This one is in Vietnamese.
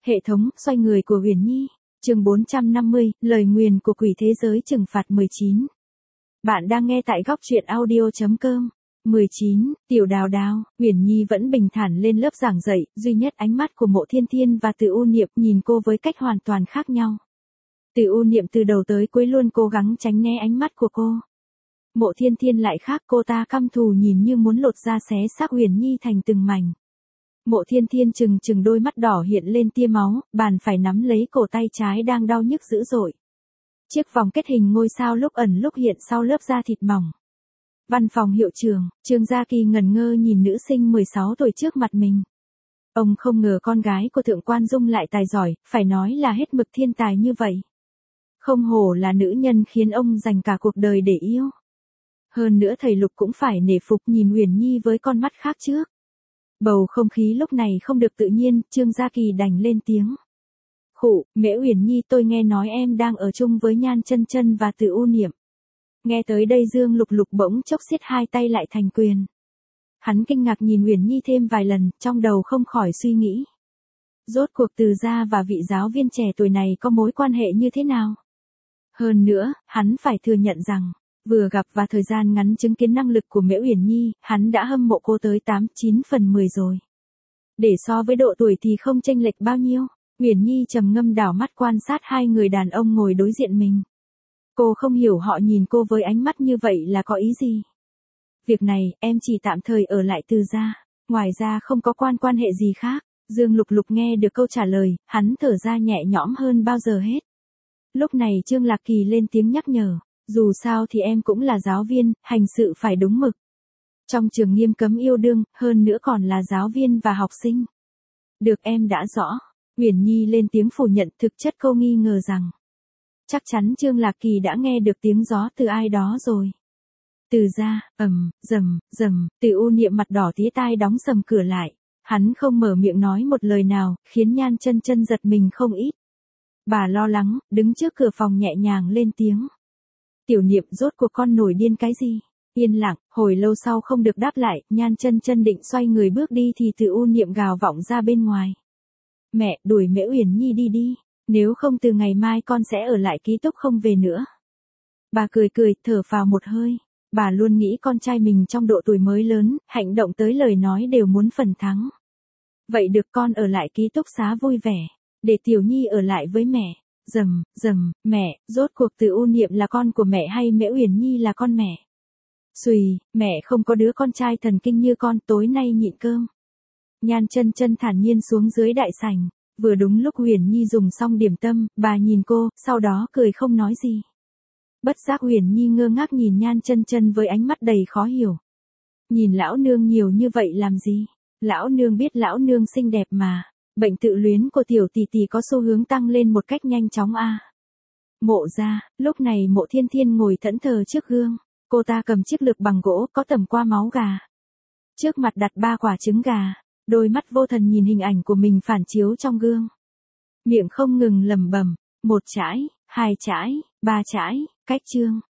Hệ thống, xoay người của Huyền Nhi. Chương 450, lời nguyền của quỷ thế giới trừng phạt 19. Bạn đang nghe tại góc truyện audio.com. 19, Tiểu Đào Đào, Huyền Nhi vẫn bình thản lên lớp giảng dạy, duy nhất ánh mắt của Mộ Thiên Thiên và Từ U Niệm nhìn cô với cách hoàn toàn khác nhau. Từ U Niệm từ đầu tới cuối luôn cố gắng tránh né ánh mắt của cô. Mộ Thiên Thiên lại khác, cô ta căm thù nhìn như muốn lột da xé xác Huyền Nhi thành từng mảnh. Mộ Thiên Thiên chừng đôi mắt đỏ hiện lên tia máu, bàn phải nắm lấy cổ tay trái đang đau nhức dữ dội. Chiếc vòng kết hình ngôi sao lúc ẩn lúc hiện sau lớp da thịt mỏng. Văn phòng hiệu trưởng, Trương Gia Kỳ ngẩn ngơ nhìn nữ sinh 16 tuổi trước mặt mình. Ông không ngờ con gái của Thượng Quan Dung lại tài giỏi, phải nói là hết mực thiên tài như vậy. Không hổ là nữ nhân khiến ông dành cả cuộc đời để yêu. Hơn nữa thầy Lục cũng phải nể phục nhìn Huyền Nhi với con mắt khác trước. Bầu không khí lúc này không được tự nhiên, Trương Gia Kỳ đành lên tiếng. Khụ, Mễ Huyền Nhi, tôi nghe nói em đang ở chung với Nhan Chân Chân và Từ U Niệm. Nghe tới đây Dương Lục Lục bỗng chốc siết hai tay lại thành quyền. Hắn kinh ngạc nhìn Huyền Nhi thêm vài lần, trong đầu không khỏi suy nghĩ. Rốt cuộc Từ gia và vị giáo viên trẻ tuổi này có mối quan hệ như thế nào? Hơn nữa, hắn phải thừa nhận rằng, vừa gặp và thời gian ngắn chứng kiến năng lực của Mễ Huyền Nhi, hắn đã hâm mộ cô tới 8-9 phần 10 rồi. Để so với độ tuổi thì không chênh lệch bao nhiêu. Huyền Nhi trầm ngâm đảo mắt quan sát hai người đàn ông ngồi đối diện mình. Cô không hiểu họ nhìn cô với ánh mắt như vậy là có ý gì. Việc này, em chỉ tạm thời ở lại Từ gia, ngoài ra không có quan hệ gì khác. Dương Lục Lục nghe được câu trả lời, hắn thở ra nhẹ nhõm hơn bao giờ hết. Lúc này Trương Lạc Kỳ lên tiếng nhắc nhở, dù sao thì em cũng là giáo viên, hành sự phải đúng mực. Trong trường nghiêm cấm yêu đương, hơn nữa còn là giáo viên và học sinh. Được, em đã rõ. Huyền Nhi lên tiếng phủ nhận, thực chất cô nghi ngờ rằng chắc chắn Trương Lạc Kỳ đã nghe được tiếng gió từ ai đó rồi. Từ gia, rầm, Từ U Niệm mặt đỏ tía tai đóng sầm cửa lại. Hắn không mở miệng nói một lời nào, khiến Nhan Chân Chân giật mình không ít. Bà lo lắng, đứng trước cửa phòng nhẹ nhàng lên tiếng. Tiểu Niệm, rốt cuộc con nổi điên cái gì? Yên lặng, hồi lâu sau không được đáp lại, Nhan Chân Chân định xoay người bước đi thì Từ U Niệm gào vọng ra bên ngoài. Mẹ, đuổi Mễ Huyền Nhi đi, nếu không từ ngày mai con sẽ ở lại ký túc không về nữa. Bà cười, thở phào một hơi. Bà luôn nghĩ con trai mình trong độ tuổi mới lớn, hành động tới lời nói đều muốn phần thắng. Vậy được, con ở lại ký túc xá vui vẻ, để Tiểu Nhi ở lại với mẹ. Rầm, mẹ, rốt cuộc Từ U Niệm là con của mẹ hay Mễ Huyền Nhi là con mẹ? Xùi, mẹ không có đứa con trai thần kinh như con, tối nay nhịn cơm. Nhan Chân Chân thản nhiên xuống dưới đại sảnh, vừa đúng lúc Huyền Nhi dùng xong điểm tâm, bà nhìn cô, sau đó cười không nói gì. Bất giác Huyền Nhi ngơ ngác nhìn Nhan Chân Chân với ánh mắt đầy khó hiểu. Nhìn lão nương nhiều như vậy làm gì? Lão nương biết lão nương xinh đẹp mà. Bệnh tự luyến của tiểu tỷ tỷ có xu hướng tăng lên một cách nhanh chóng a. Mộ gia, lúc này Mộ Thiên Thiên ngồi thẫn thờ trước gương. Cô ta cầm chiếc lược bằng gỗ có tẩm qua máu gà. Trước mặt đặt 3 quả trứng gà. Đôi mắt vô thần nhìn hình ảnh của mình phản chiếu trong gương. Miệng không ngừng lẩm bẩm, 1 chãi, 2 chãi, 3 chãi, cách chương.